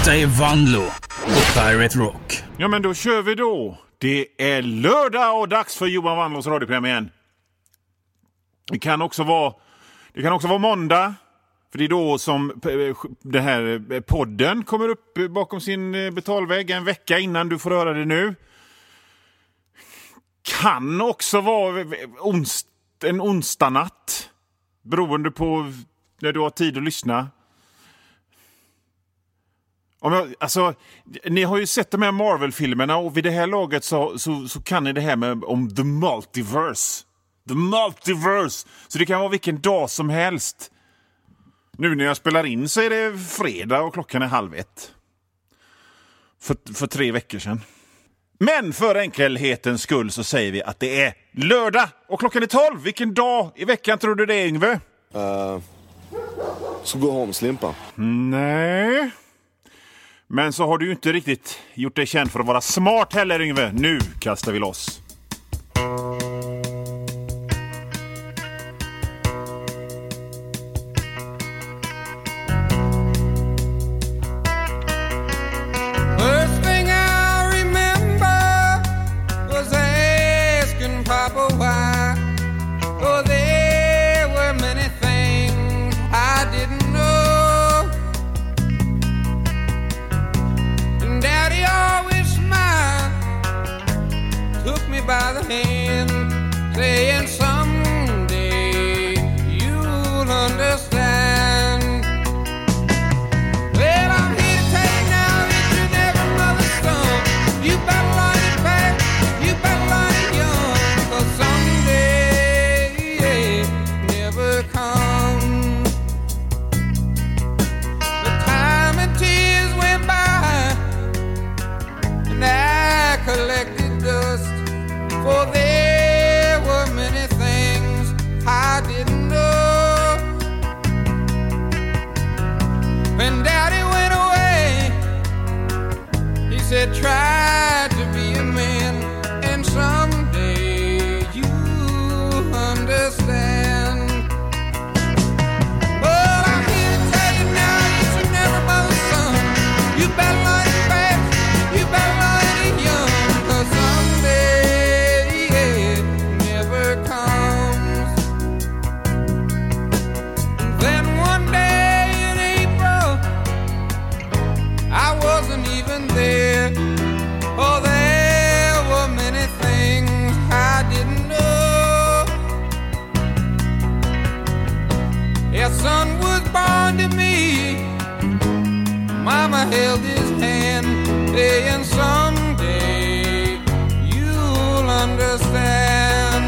Detta är Vanlo på Pirate Rock. Ja, men då kör vi då. Det är lördag och dags för Johan Vanlos radioprogram igen. Det kan också vara måndag. För det är då som den här podden kommer upp bakom sin betalvägg en vecka innan du får höra det nu. Kan också vara en onsdag natt. Beroende på när du har tid att lyssna. Ni har ju sett de här Marvel-filmerna och vid det här laget så kan ni det här om the multiverse. The multiverse. Så det kan vara vilken dag som helst. Nu när jag spelar in så är det fredag och klockan är 12:30. För 3 veckor sedan. Men för enkelhetens skull så säger vi att det är lördag och klockan är 12. Vilken dag i veckan tror du det är, Yngve? Så gå hem, Slimpa. Nej. Men så har du ju inte riktigt gjort dig känd för att vara smart heller, Yngve. Nu kastar vi loss. By the hand, saying someday you'll understand. Well, I'm here to tell you now that you're never mother's son. You better learn it fast, you better learn it young, 'cause someday never comes. The time and tears went by, and I collected dust. For there were many things I didn't know. When Daddy went away, he said, try to be a man, and someday you'll understand. Well, I'm here to tell you now, you should never mother's son. You better learn it fast, you better learn it young, 'cause someday comes. Then one day in April, I wasn't even there. Oh, there were many things I didn't know. A son was born to me. Mama held his hand, saying someday you'll understand.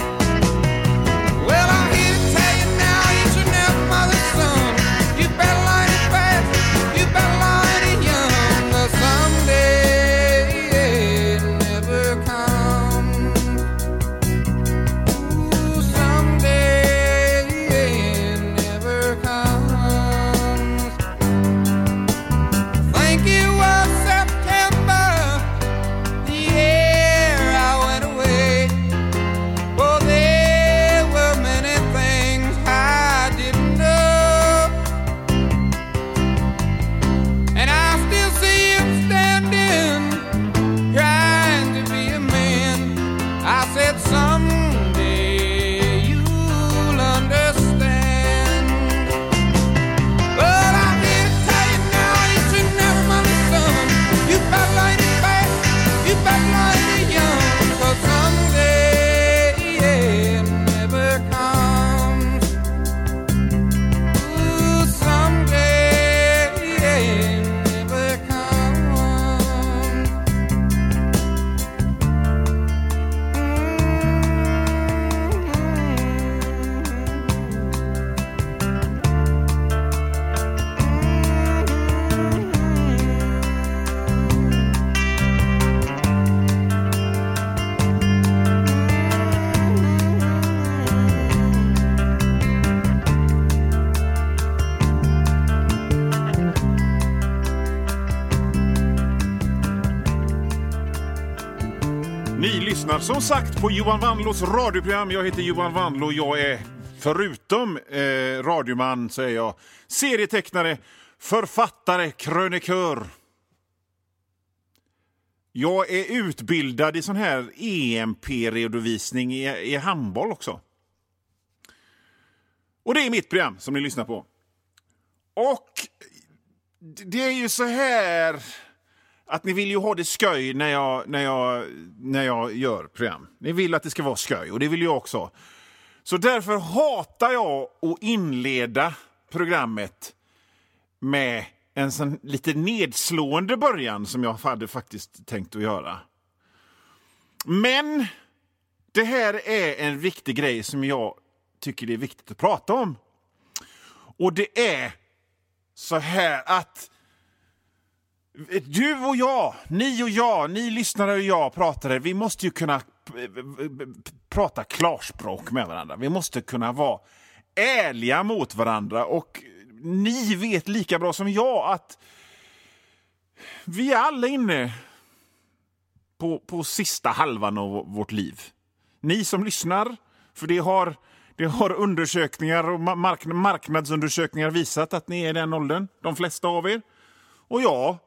Ni lyssnar som sagt på Johan Vanlos radioprogram. Jag heter Johan Vanlo. Jag är förutom radioman så är jag serietecknare, författare, krönikör. Jag är utbildad i sån här EMP-redovisning i handboll också. Och det är mitt program som ni lyssnar på. Och det är ju så här att ni vill ju ha det skoj när jag gör program. Ni vill att det ska vara skoj, och det vill jag också. Så därför hatar jag att inleda programmet med en sån lite nedslående början som jag hade faktiskt tänkt att göra. Men det här är en viktig grej som jag tycker det är viktigt att prata om. Och det är så här att du och jag, ni lyssnare och jag pratare, vi måste ju kunna prata klarspråk med varandra. Vi måste kunna vara ärliga mot varandra, och ni vet lika bra som jag att vi är alla inne på sista halvan av vårt liv. Ni som lyssnar, för det har undersökningar och marknadsundersökningar visat att ni är i den åldern, de flesta av er. Och jag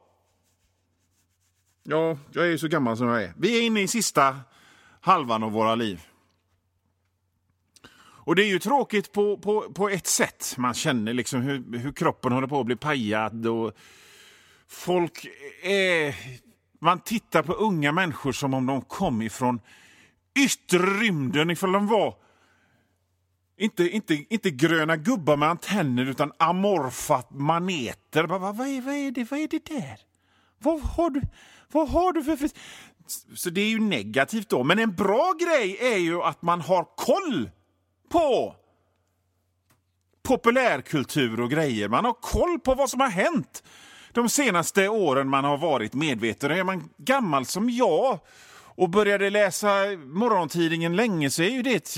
är ju så gammal som jag är. Vi är inne i sista halvan av våra liv. Och det är ju tråkigt på ett sätt. Man känner liksom hur kroppen håller på att bli pajad. Och folk man tittar på unga människor som om de kom ifrån yttre rymden. Ifall de var inte gröna gubbar med antenner, utan amorfa maneter. Vad är det där? Vad har du för... Så det är ju negativt då. Men en bra grej är ju att man har koll på populärkultur och grejer. Man har koll på vad som har hänt de senaste åren man har varit medveten. Är man gammal som jag och började läsa morgontidningen länge, så är ju det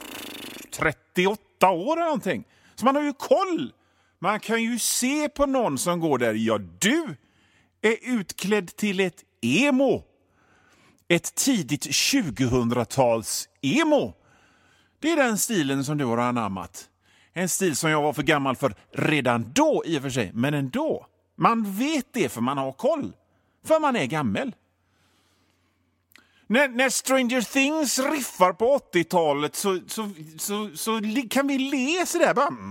38 år eller någonting. Så man har ju koll. Man kan ju se på någon som går där. Ja, du är utklädd till ett emo. Ett tidigt 2000-tals emo. Det är den stilen som du har anammat. En stil som jag var för gammal för redan då i och för sig. Men ändå. Man vet det för man har koll. För man är gammal. När Stranger Things riffar på 80-talet så kan vi le så där. Bara,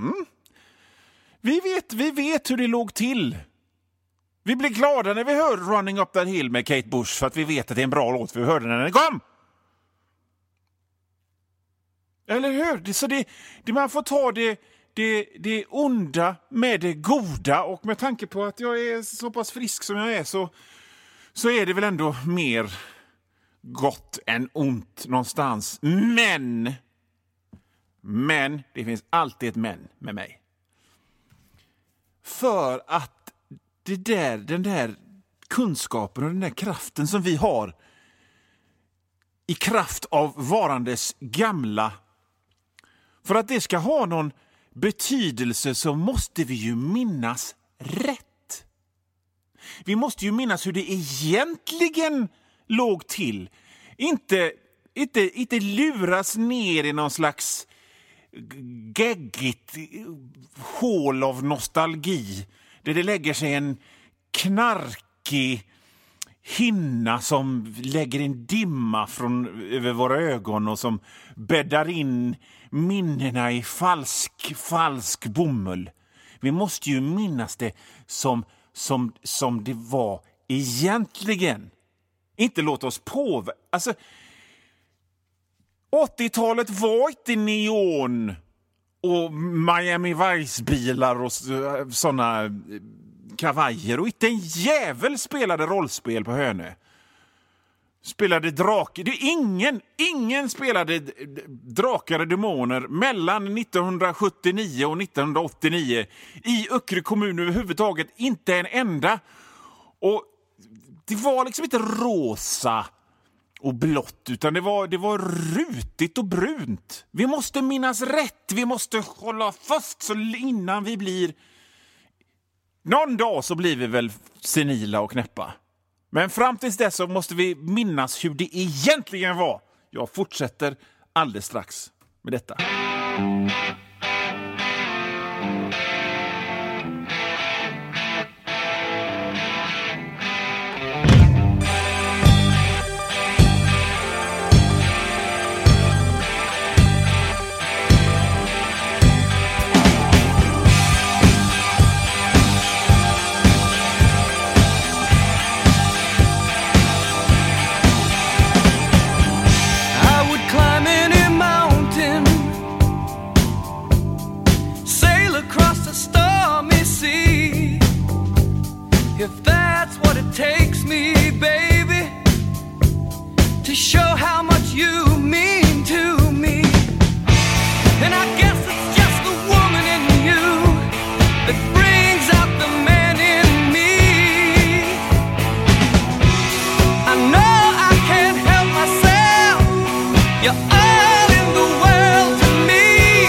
Vi vet hur det låg till. Vi blir glada när vi hör Running Up That Hill med Kate Bush, för att vi vet att det är en bra låt, för vi hörde när den kom. Eller hur? Så det man får ta det onda med det goda, och med tanke på att jag är så pass frisk som jag är så är det väl ändå mer gott än ont någonstans. Men det finns alltid ett men med mig. För att den där kunskapen och den där kraften som vi har i kraft av varandes gamla, för att det ska ha någon betydelse så måste vi ju minnas rätt. Vi måste ju minnas hur det egentligen låg till. Inte luras ner i någon slags geggigt hål av nostalgi där det lägger sig en knarkig hinna som lägger en dimma över våra ögon och som bäddar in minnena i falsk bomull. Vi måste ju minnas det som det var egentligen. Inte låta oss påverka. Alltså, 80-talet var inte neon och Miami Vice-bilar och såna kavajer. Och inte en jävel spelade rollspel på Hönö. Spelade drakar. Det är ingen spelade drakar och demoner mellan 1979 och 1989 i Öckerö kommun överhuvudtaget. Inte en enda. Och det var liksom inte rosa och blått, utan det var rutigt och brunt. Vi måste minnas rätt. Vi måste hålla fast så innan vi blir... Någon dag så blir vi väl senila och knäppa. Men fram tills dess så måste vi minnas hur det egentligen var. Jag fortsätter alldeles strax med detta. if that's what it takes me, baby, to show how much you mean to me. And I guess it's just the woman in you that brings out the man in me. I know I can't help myself. You're all in the world to me.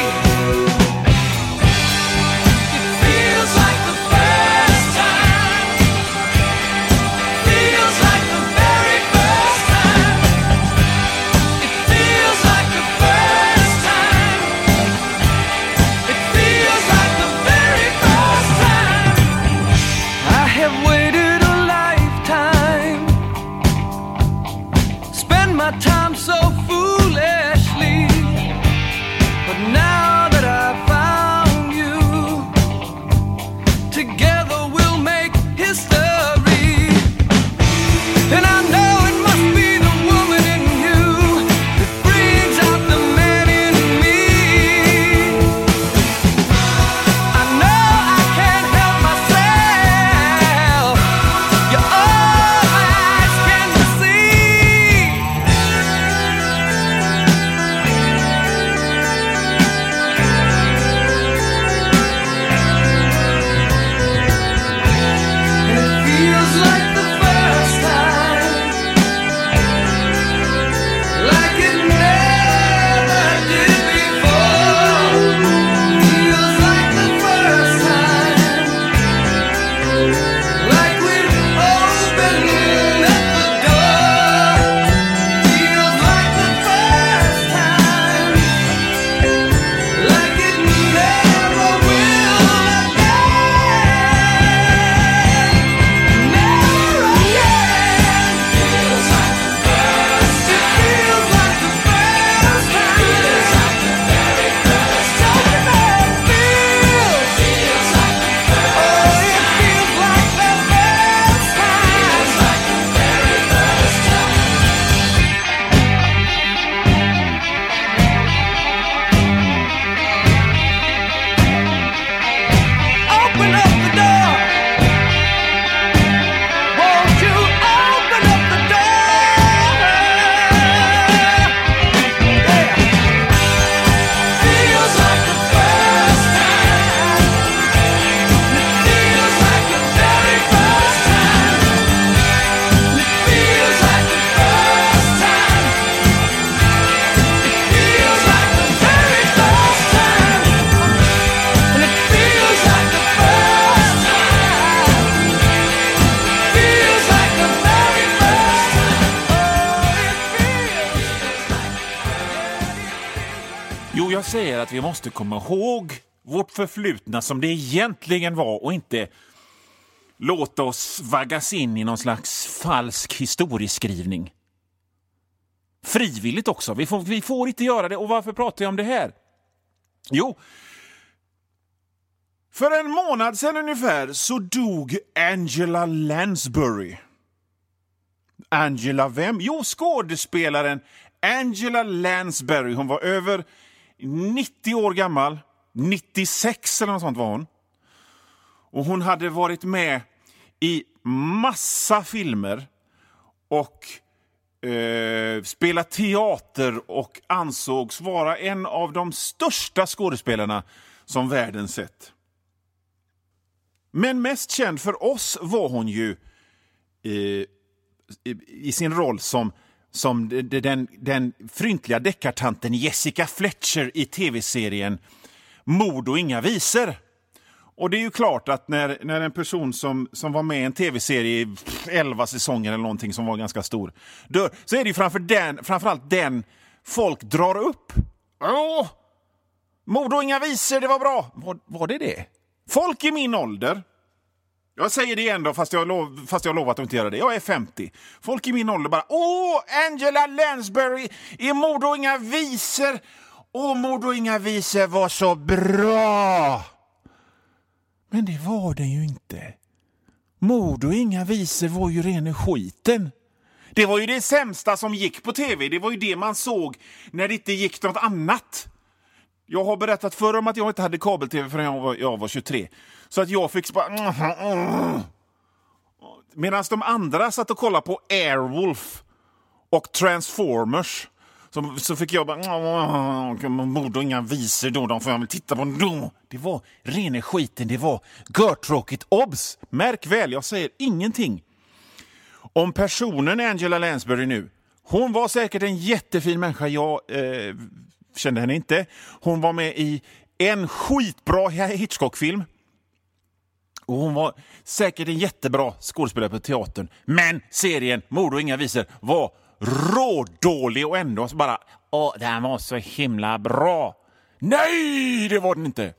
It feels like the first time. Feels like the very first time. It feels like the first time. It feels like the very first time. I have waited a lifetime, spend my time so foolishly, but now that I've found you, together we'll make history. And I know it must be the woman in you that brings out the man in me. I know I can't help myself. You're all my eyes can see. And it feels like the first time, like it never did before. Feels like the first time, like we've opened up the door. Feels like the first time, like it never will again. Never again. Feels like the first time. It feels like the first time. Feels like the very first time. Feels like the first time. Oh, it feels like the first time. Feels like the very first time. Open up the door. Won't you open up the door? Yeah. Feels like the first time. It feels like the very first time. It feels like the first time. It feels like the very first time. And it feels like the first time. Feels like the very first time. Jo, jag säger att vi måste komma ihåg vårt förflutna som det egentligen var och inte låta oss vaggas in i någon slags falsk historieskrivning. Frivilligt också. Vi får inte göra det. Och varför pratar jag om det här? Jo, för en månad sedan ungefär så dog Angela Lansbury. Angela vem? Jo, skådespelaren Angela Lansbury. Hon var över 90 år gammal. 96 eller något sånt var hon. Och hon hade varit med i massa filmer och spelat teater och ansågs vara en av de största skådespelarna som världen sett. Men mest känd för oss var hon ju i sin roll som den fryntliga deckartanten Jessica Fletcher i tv-serien Mord och inga visor. Och det är ju klart att när en person som var med i en tv-serie i 11 säsonger eller någonting som var ganska stor dör, så är det ju framförallt den folk drar upp. Åh! Mord och inga visor, det var bra. Var det? Folk i min ålder. Jag säger det igen då, fast jag har lovat att inte göra det. Jag är 50. Folk i min ålder bara, Angela Lansbury i Mord och inga visor. Mord och inga visor var så bra. Men det var den ju inte. Mord och inga visor var ju ren skiten. Det var ju det sämsta som gick på tv. Det var ju det man såg när det inte gick något annat. Jag har berättat förr om att jag inte hade kabel-tv förrän jag var 23. Så att jag fick bara... medan de andra satt och kollade på Airwolf och Transformers, så fick jag bara mord och inga visor då, de får jag väl titta på då. Det var rena skiten, det var görtråkigt. Obs! Märk väl, jag säger ingenting om personen Angela Lansbury nu. Hon var säkert en jättefin människa, jag kände henne inte. Hon var med i en skitbra Hitchcock-film. Och hon var säkert en jättebra skådespelare på teatern. Men serien Mord och inga visor var rådålig och ändå så bara, den var så himla bra. Nej, det var den inte.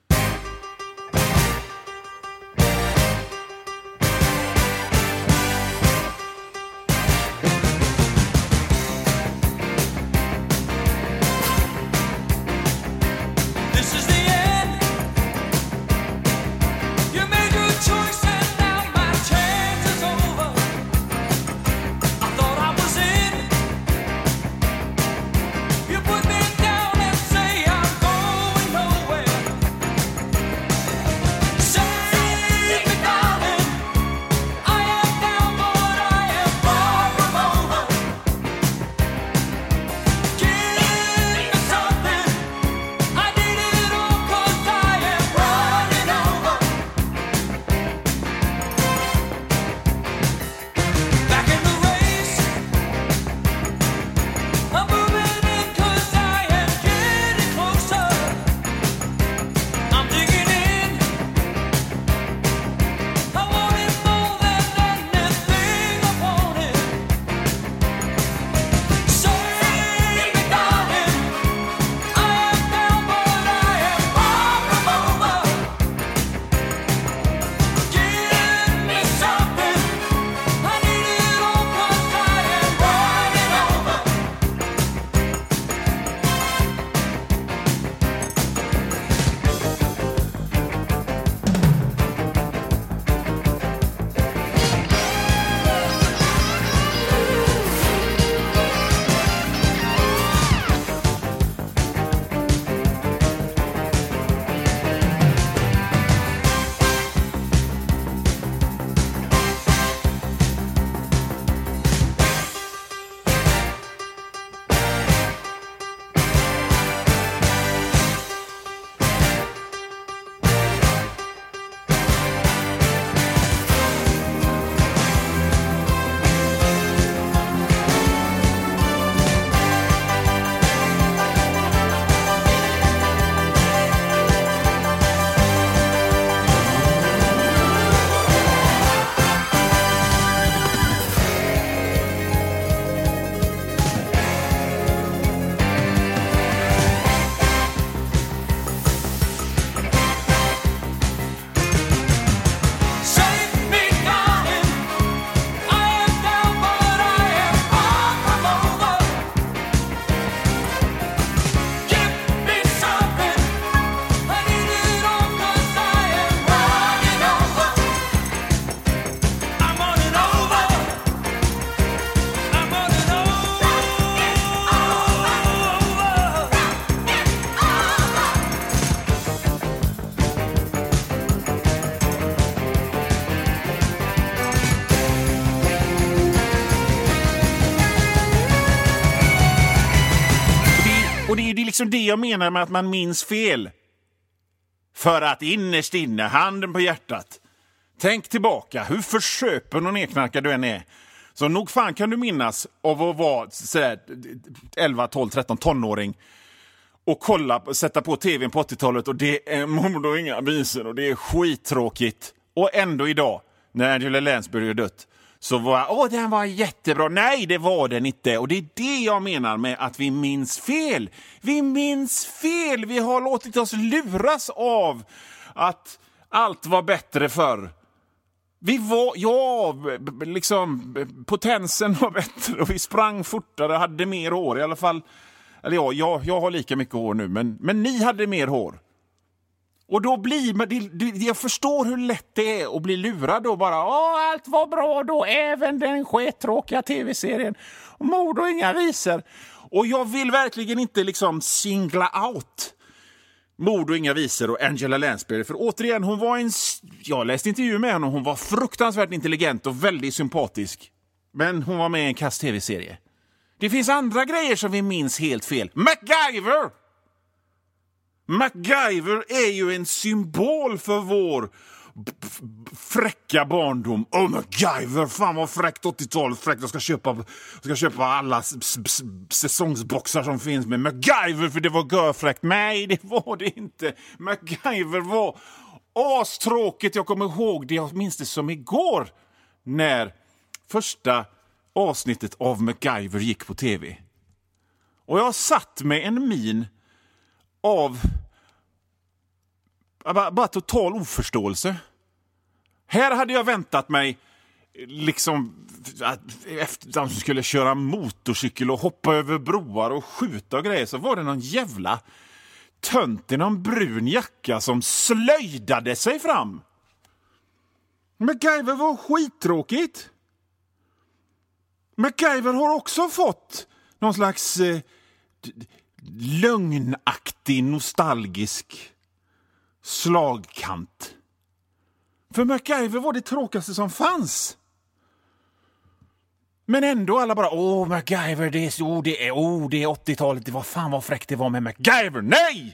Och det är liksom det jag menar med att man minns fel. För att innerst inne, handen på hjärtat, tänk tillbaka, hur försöpen och nedknarkad du än är. Så nog fan kan du minnas av att vara sådär 11, 12, 13 tonåring och sätta på tvn på 80-talet och det är mord och inga visor och det är skittråkigt. Och ändå idag, när Angela Lansbury är dött, så var den var jättebra. Nej, det var den inte. Och det är det jag menar med att vi minns fel. Vi minns fel. Vi har låtit oss luras av att allt var bättre förr. Potensen var bättre och vi sprang fortare, hade mer hår i alla fall. Eller jag har lika mycket hår nu, men ni hade mer hår. Och då jag förstår hur lätt det är att bli lurad och bara, allt var bra då, även den skittråkiga tv-serien. Mord och inga visor. Och jag vill verkligen inte liksom singla out Mord och inga visor och Angela Lansbury. För återigen, hon var jag läste intervju med henne och hon var fruktansvärt intelligent och väldigt sympatisk. Men hon var med i en kass tv-serie. Det finns andra grejer som vi minns helt fel. MacGyver! MacGyver är ju en symbol för vår fräcka barndom. MacGyver, fan vad fräckt 80-talet. Fräckt, jag ska köpa alla säsongsboxar som finns med MacGyver för det var görfräckt. Nej, det var det inte. MacGyver var astråkigt. Jag kommer ihåg det, jag minns det som igår när första avsnittet av MacGyver gick på tv. Och jag satt med en min av bara total oförståelse. Här hade jag väntat mig liksom efter de som skulle köra motorcykel och hoppa över broar och skjuta och grejer, så var det någon jävla tönt i någon brun jacka som slöjdade sig fram. MacGyver var skittråkigt. MacGyver har också fått någon slags lögnaktig, nostalgisk slagkant. För MacGyver var det tråkigaste som fanns. Men ändå alla bara, MacGyver, det är 80-talet, det var fan vad fräckt det var med MacGyver. Nej!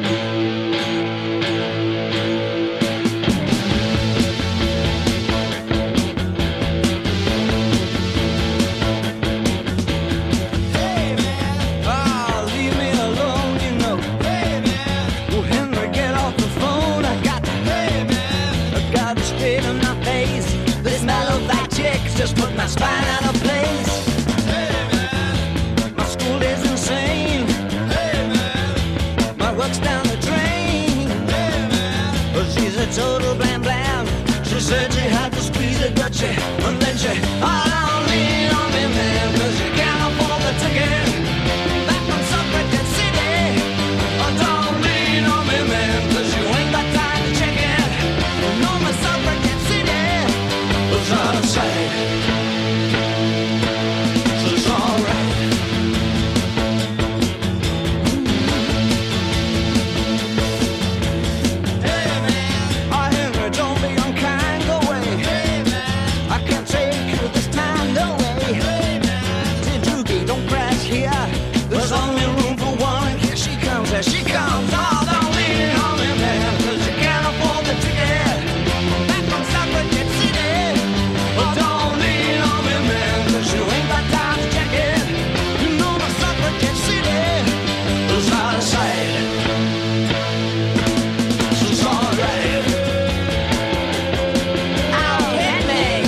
Just put my spine out of place. Hey man, my school is insane. Hey man, my work's down the drain. Hey man, but she's a total blam blam. She said she had to squeeze it, but she, and then she, don't lean on me, man, 'cause you can't afford the ticket. Back from Suffragette City. Don't lean on me, man, 'cause you ain't got time to check it. No, my Suffragette City was out of sight. She comes, don't lean on me, man, 'cause you can't afford the ticket. Back from Suffragette City. Don't lean on me, man, 'cause you ain't got time to check it. You know my Suffragette City is out of sight. She's alright. I'll hit me.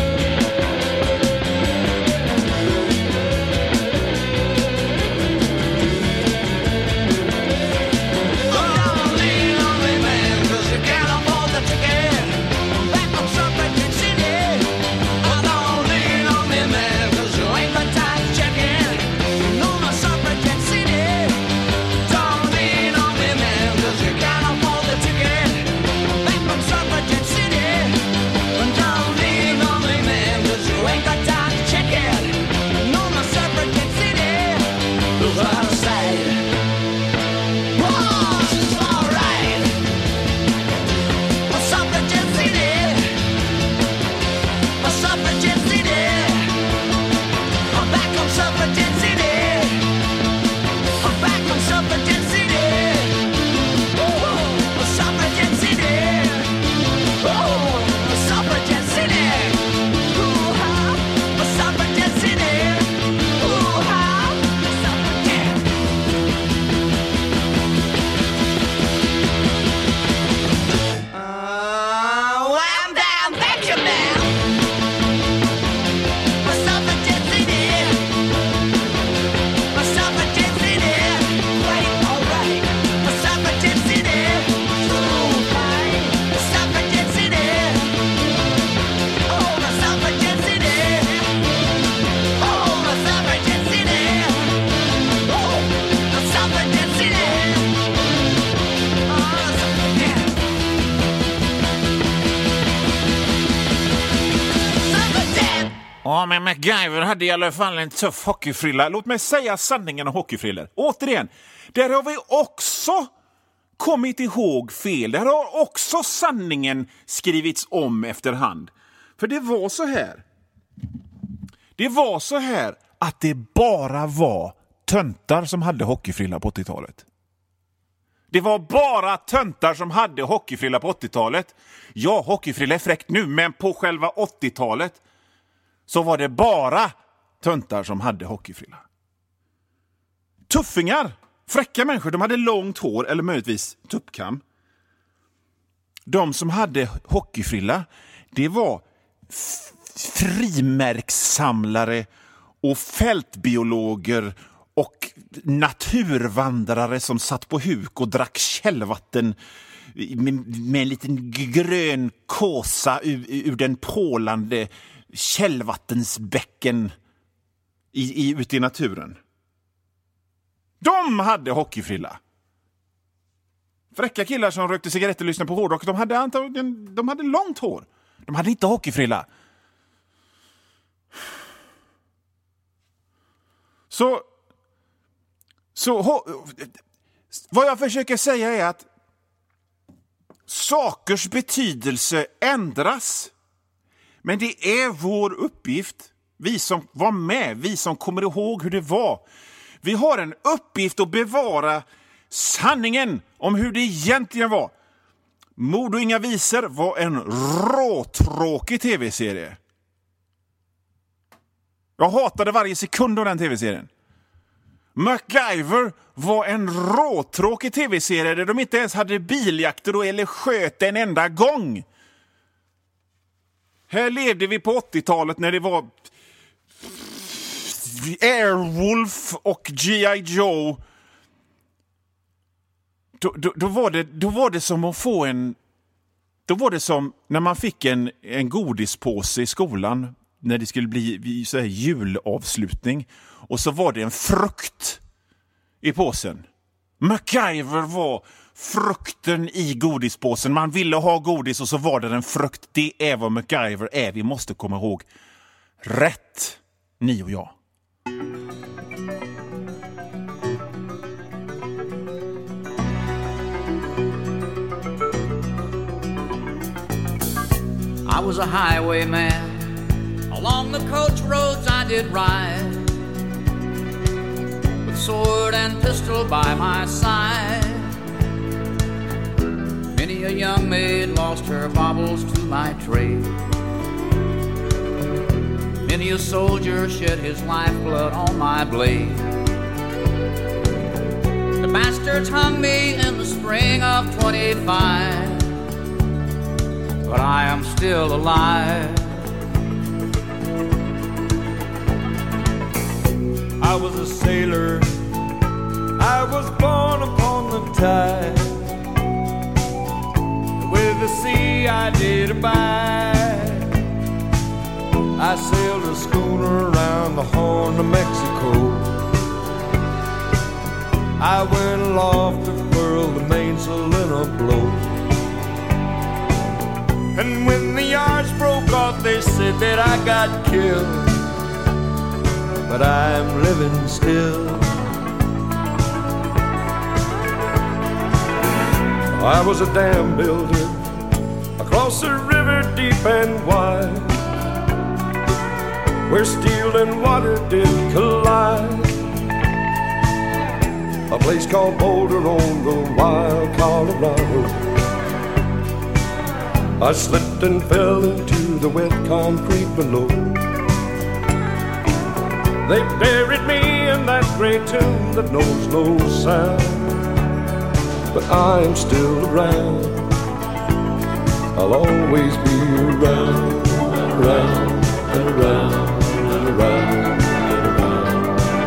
Ja, men MacGyver hade i alla fall en tuff hockeyfrilla. Låt mig säga sanningen om hockeyfriller. Återigen, där har vi också kom inte ihåg fel. Det har också sanningen skrivits om efterhand. För det var så här. Det var så här att det bara var töntar som hade hockeyfrilla på 80-talet. Det var bara töntar som hade hockeyfrilla på 80-talet. Ja, hockeyfrilla är fräckt nu, men på själva 80-talet så var det bara töntar som hade hockeyfrilla. Tuffingar, fräcka människor, de hade långt hår eller möjligtvis tuppkam. De som hade hockeyfrilla, det var frimärkssamlare och fältbiologer och naturvandrare som satt på huk och drack källvatten med en liten grön kåsa ur den pålande källvattensbäcken ute i naturen. De hade hockeyfrilla. Fräcka killar som rökte cigaretter och lyssnade på hårdrock, de hade långt hår. De hade inte hockeyfrilla. Så vad jag försöker säga är att sakers betydelse ändras. Men det är vår uppgift, vi som var med, vi som kommer ihåg hur det var. Vi har en uppgift att bevara sanningen om hur det egentligen var. Mord och inga visor var en råtråkig tv-serie. Jag hatade varje sekund av den tv-serien. MacGyver var en råtråkig tv-serie där de inte ens hade biljakter eller sköt en enda gång. Här levde vi på 80-talet när det var Airwolf och G.I. Joe. Då var det som att få en... Då var det som när man fick en godispåse i skolan när det skulle bli så här julavslutning. Och så var det en frukt i påsen. MacGyver var frukten i godispåsen. Man ville ha godis och så var det en frukt. Det är vad MacGyver är. Vi måste komma ihåg. Rätt, ni och jag. I was a highwayman. Along the coach roads I did ride, with sword and pistol by my side. Many a young maid lost her baubles to my trade. Many a soldier shed his lifeblood on my blade. The bastards hung me in the spring of 25, but I am still alive. I was a sailor, I was born upon the tide. With the sea I did abide. I sailed a schooner around the Horn of Mexico. I went aloft to furl the mainsail in a blow. And when the yards broke off they said that I got killed, but I'm living still. I was a dam builder across a river deep and wide, where steel and water did collide. A place called Boulder on the wild Colorado. I slipped and fell into the wet concrete below. They buried me in that great tomb that knows no sound, but I am still around. I'll always be around, around, and around, and around, and around.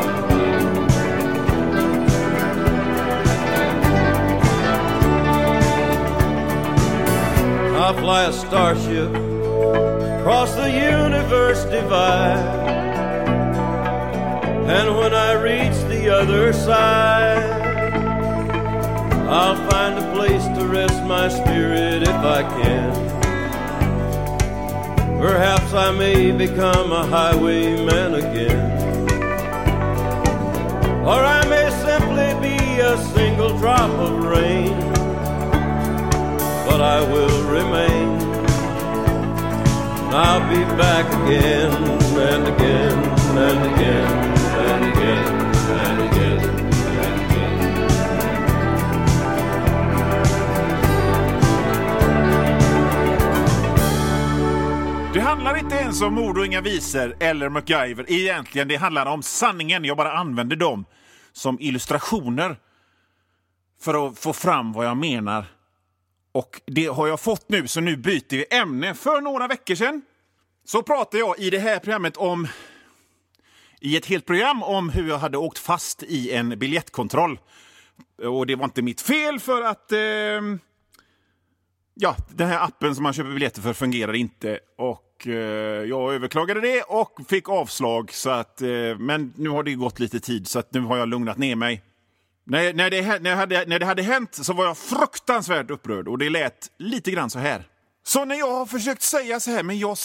I fly a starship across the universe divide, and when I reach the other side, I'll find a place to rest my spirit if I can. Perhaps I may become a highwayman again, or I may simply be a single drop of rain I will remain. I'll be back again and again and again and again and again and again. Det handlar inte ens om Mord och inga visor eller MacGyver. Egentligen, det handlar om sanningen. Jag bara använder dem som illustrationer för att få fram vad jag menar. Och det har jag fått nu, så nu byter vi ämne. För några veckor sedan så pratade jag i det här programmet i ett helt program om hur jag hade åkt fast i en biljettkontroll. Och det var inte mitt fel, för att den här appen som man köper biljetter för fungerar inte. Och jag överklagade det och fick avslag. Så att, men nu har det gått lite tid, så att nu har jag lugnat ner mig. När det hade hänt så var jag fruktansvärt upprörd, och det lät lite grann så här. Så när jag har försökt säga så här, men jag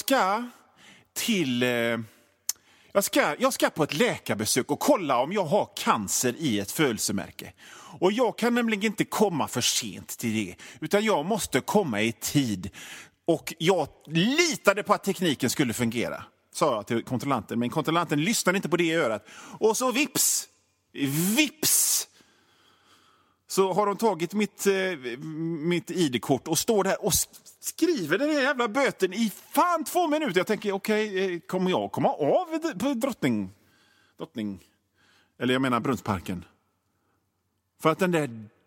ska på ett läkarbesök och kolla om jag har cancer i ett födelsemärke. Och jag kan nämligen inte komma för sent till det, utan jag måste komma i tid. Och jag litade på att tekniken skulle fungera, sa jag till kontrollanten. Men kontrollanten lyssnade inte på det i örat. Och så vips! Så har de tagit mitt ID-kort och står där och skriver den här jävla böten i 2 minuter. Jag tänker, okej, kommer jag komma av på Drottning? Eller jag menar Brunnsparken. För att den där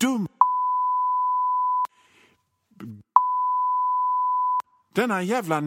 denna jävla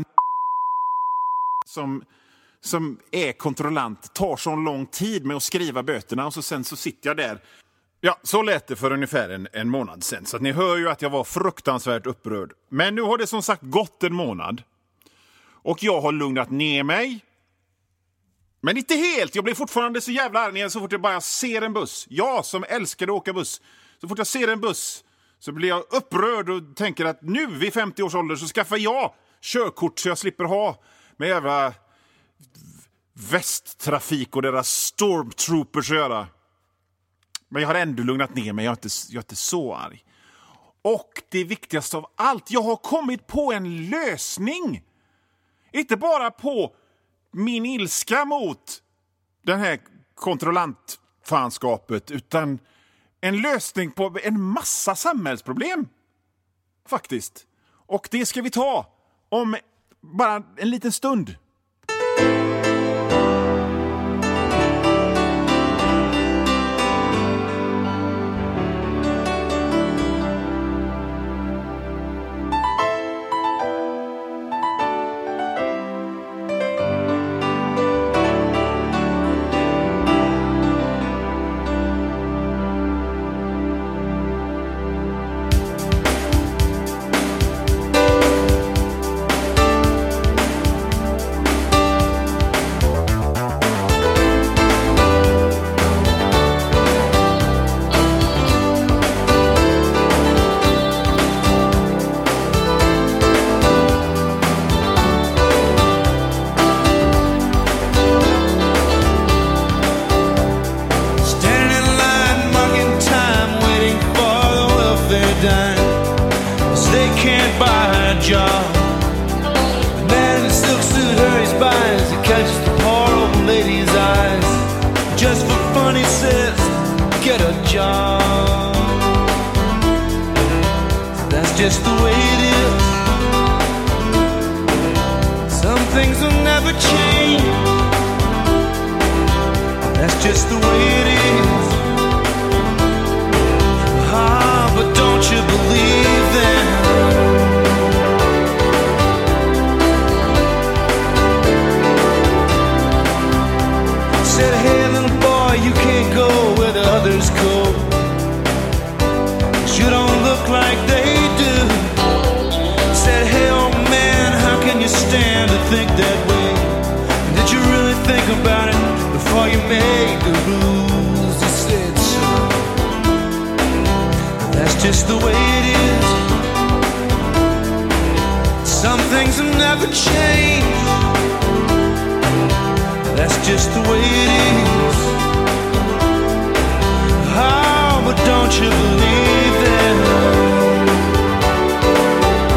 som är kontrollant tar så lång tid med att skriva böterna, och sen så sitter jag där. Ja, så lät det för ungefär en månad sedan. Så att ni hör ju att jag var fruktansvärt upprörd. Men nu har det som sagt gått en månad. Och jag har lugnat ner mig. Men inte helt. Jag blir fortfarande så jävla arg så fort jag bara ser en buss. Jag som älskar att åka buss. Så fort jag ser en buss så blir jag upprörd och tänker att nu vid 50 års ålder så skaffar jag körkort så jag slipper ha med jävla västtrafik och deras stormtroopers att göra. Men jag har ändå lugnat ner mig. Jag är inte så arg. Och det viktigaste av allt, jag har kommit på en lösning. Inte bara på min ilska mot den här kontrollantfanskapet, utan en lösning på en massa samhällsproblem. Faktiskt. Och det ska vi ta om bara en liten stund. Just the way it is. Some things will never change. That's just the way it is. Ah, but don't you believe them? Said, hey little boy, you can't go where the others go. You don't look like they do. Said, hey old man, how can you stand to think that way? Did you really think about it before you made the rules? He said, so that's just the way it is. Some things will never change. That's just the way it is. Oh, but don't you believe that?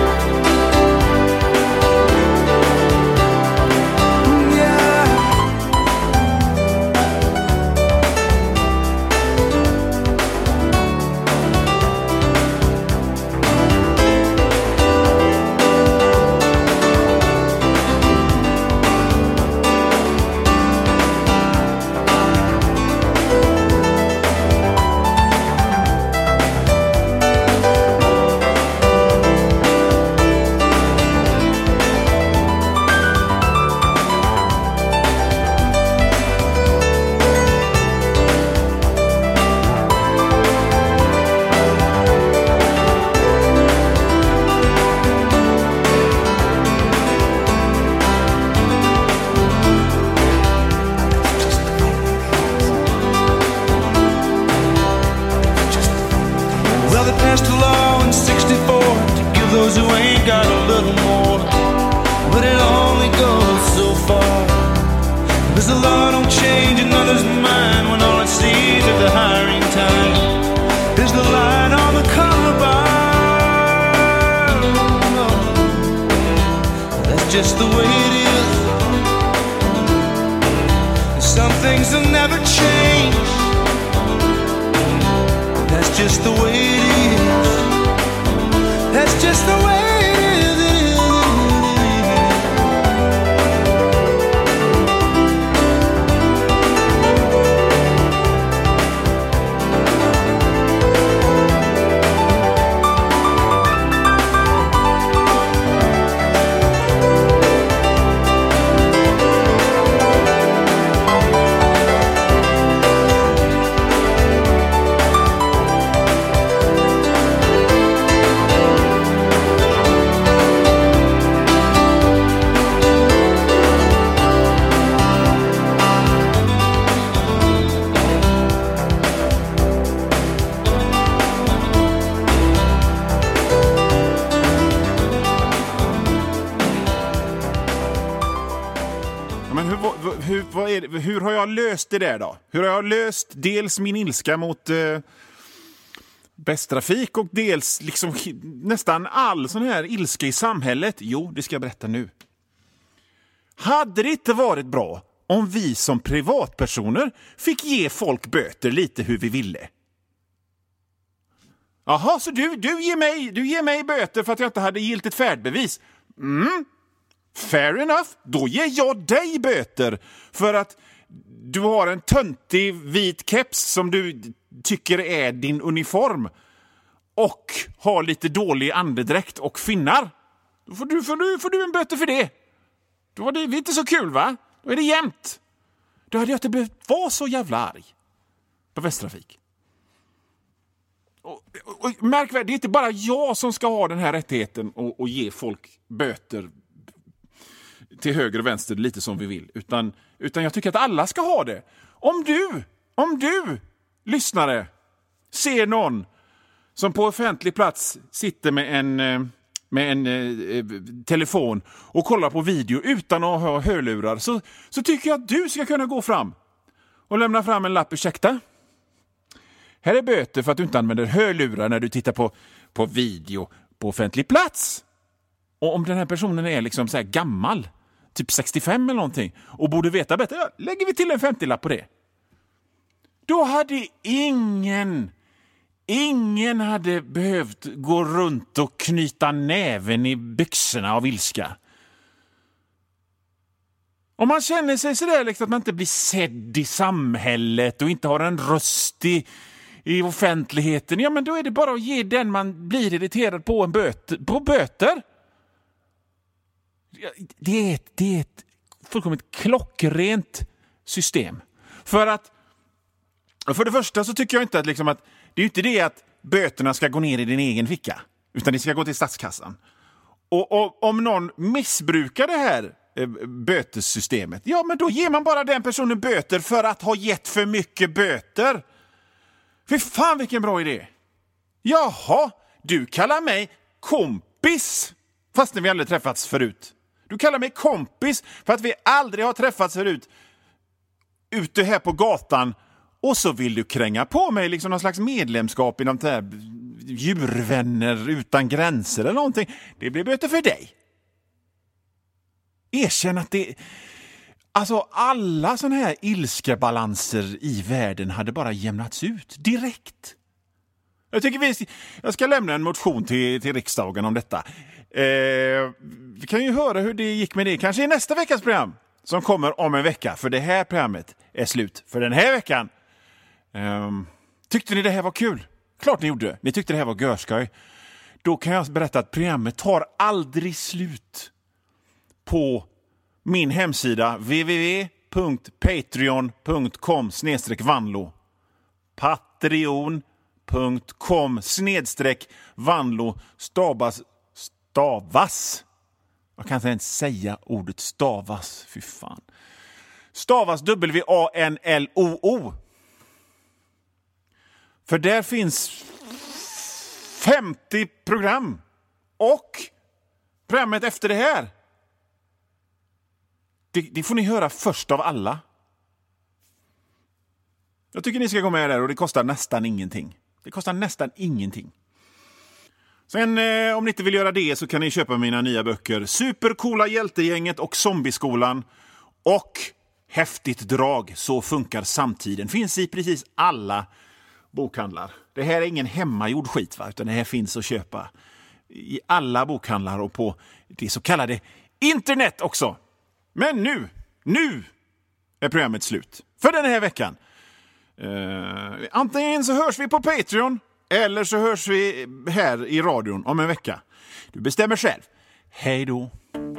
just the way it is. Some things will never change. That's just the way it is. That's just the way it is. Hur har jag löst det där då? Hur har jag löst dels min ilska mot Västtrafik och dels liksom nästan all sån här ilska i samhället? Jo, det ska jag berätta nu. Hade det inte varit bra om vi som privatpersoner fick ge folk böter lite hur vi ville? Jaha, så du ger mig böter för att jag inte hade giltigt färdbevis? Fair enough, då ger jag dig böter för att du har en töntig vit keps som du tycker är din uniform och har lite dålig andedräkt och finnar. Då får du en böter för det. Då var det inte så kul, va? Då är det jämnt. Då hade jag inte behövt vara så jävla arg på Västtrafik. Och märk väl, det är inte bara jag som ska ha den här rättigheten och ge folk böter till höger och vänster lite som vi vill. Utan jag tycker att alla ska ha det. Om du lyssnare ser någon som på offentlig plats sitter med en telefon och kollar på video utan att ha hörlurar, så tycker jag att du ska kunna gå fram och lämna fram en lapp. Ursäkta? Här är böter för att du inte använder hörlurar när du tittar på video på offentlig plats. Och om den här personen är liksom så här gammal, typ 65 eller någonting, och borde veta bättre, lägger vi till en 50-lapp på det. Då hade ingen hade behövt gå runt och knyta näven i byxorna av ilska. Om man känner sig sådär liksom att man inte blir sedd i samhället och inte har en röst i offentligheten, ja men då är det bara att ge den man blir irriterad på böter. Det är ett fullkomligt klockrent system. För det första så tycker jag inte att det är ju inte det att böterna ska gå ner i din egen ficka, utan det ska gå till statskassan. Och om någon missbrukar det här bötessystemet, ja men då ger man bara den personen böter för att ha gett för mycket böter. Fy fan vilken bra idé. Jaha, du kallar mig kompis fastän vi aldrig träffats förut. Du kallar mig kompis för att vi aldrig har träffats förut ute här på gatan, och så vill du kränga på mig liksom någon slags medlemskap i de här djurvänner utan gränser eller någonting. Det blir böter för dig. Erkänn att det... Alltså alla såna här ilskebalanser i världen hade bara jämnats ut direkt. Jag tycker jag ska lämna en motion till riksdagen om detta. Vi kan ju höra hur det gick med det. Kanske i nästa veckas program som kommer om en vecka. För det här programmet är slut för den här veckan. Tyckte ni det här var kul? Klart ni gjorde. Ni tyckte det här var görskoj. Då kan jag berätta att programmet tar aldrig slut på min hemsida www.patreon.com/vanlo. patreon.com/vanlo stavas. Jag kan inte ens säga ordet stavas. Fy fan. Stavas WANLOO. För där finns 50 program. Och programmet efter det här. Det får ni höra först av alla. Jag tycker ni ska gå med där, och det kostar nästan ingenting. Sen om ni inte vill göra det så kan ni köpa mina nya böcker Supercoola hjältegänget och Zombieskolan och Häftigt drag, så funkar samtiden. Finns i precis alla bokhandlar. Det här är ingen hemmagjord skit, va? Utan det här finns att köpa i alla bokhandlar och på det så kallade internet också. Men nu är programmet slut för den här veckan. Antingen så hörs vi på Patreon eller så hörs vi här i radion om en vecka. Du bestämmer själv. Hej då!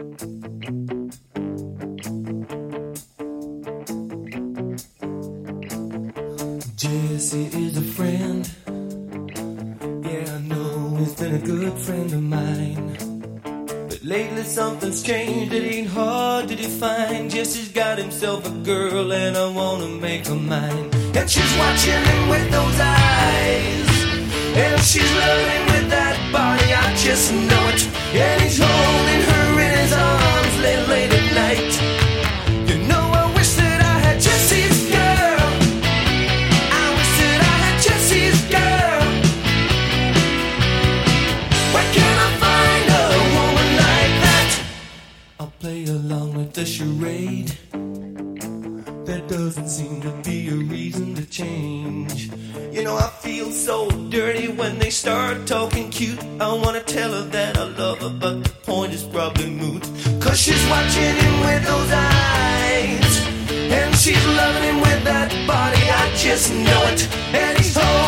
Jesse is a friend. Yeah, I know he's been a good friend of mine. But lately something's changed, it ain't hard to define. Jesse's got himself a girl and I wanna make her mine. And she's watching him with those eyes, and she's loving with that body, I just know it. And he's holding her in his arms late at night. You know, I wish that I had Jesse's girl. I wish that I had Jesse's girl. Where can I find a woman like that? I'll play along with the charade. There doesn't seem to be a reason to change. You know, I feel so dirty when they start talking cute. I wanna tell her that I love her, but the point is probably moot. 'Cause she's watching him with those eyes, and she's loving him with that body, I just know it. And he's holding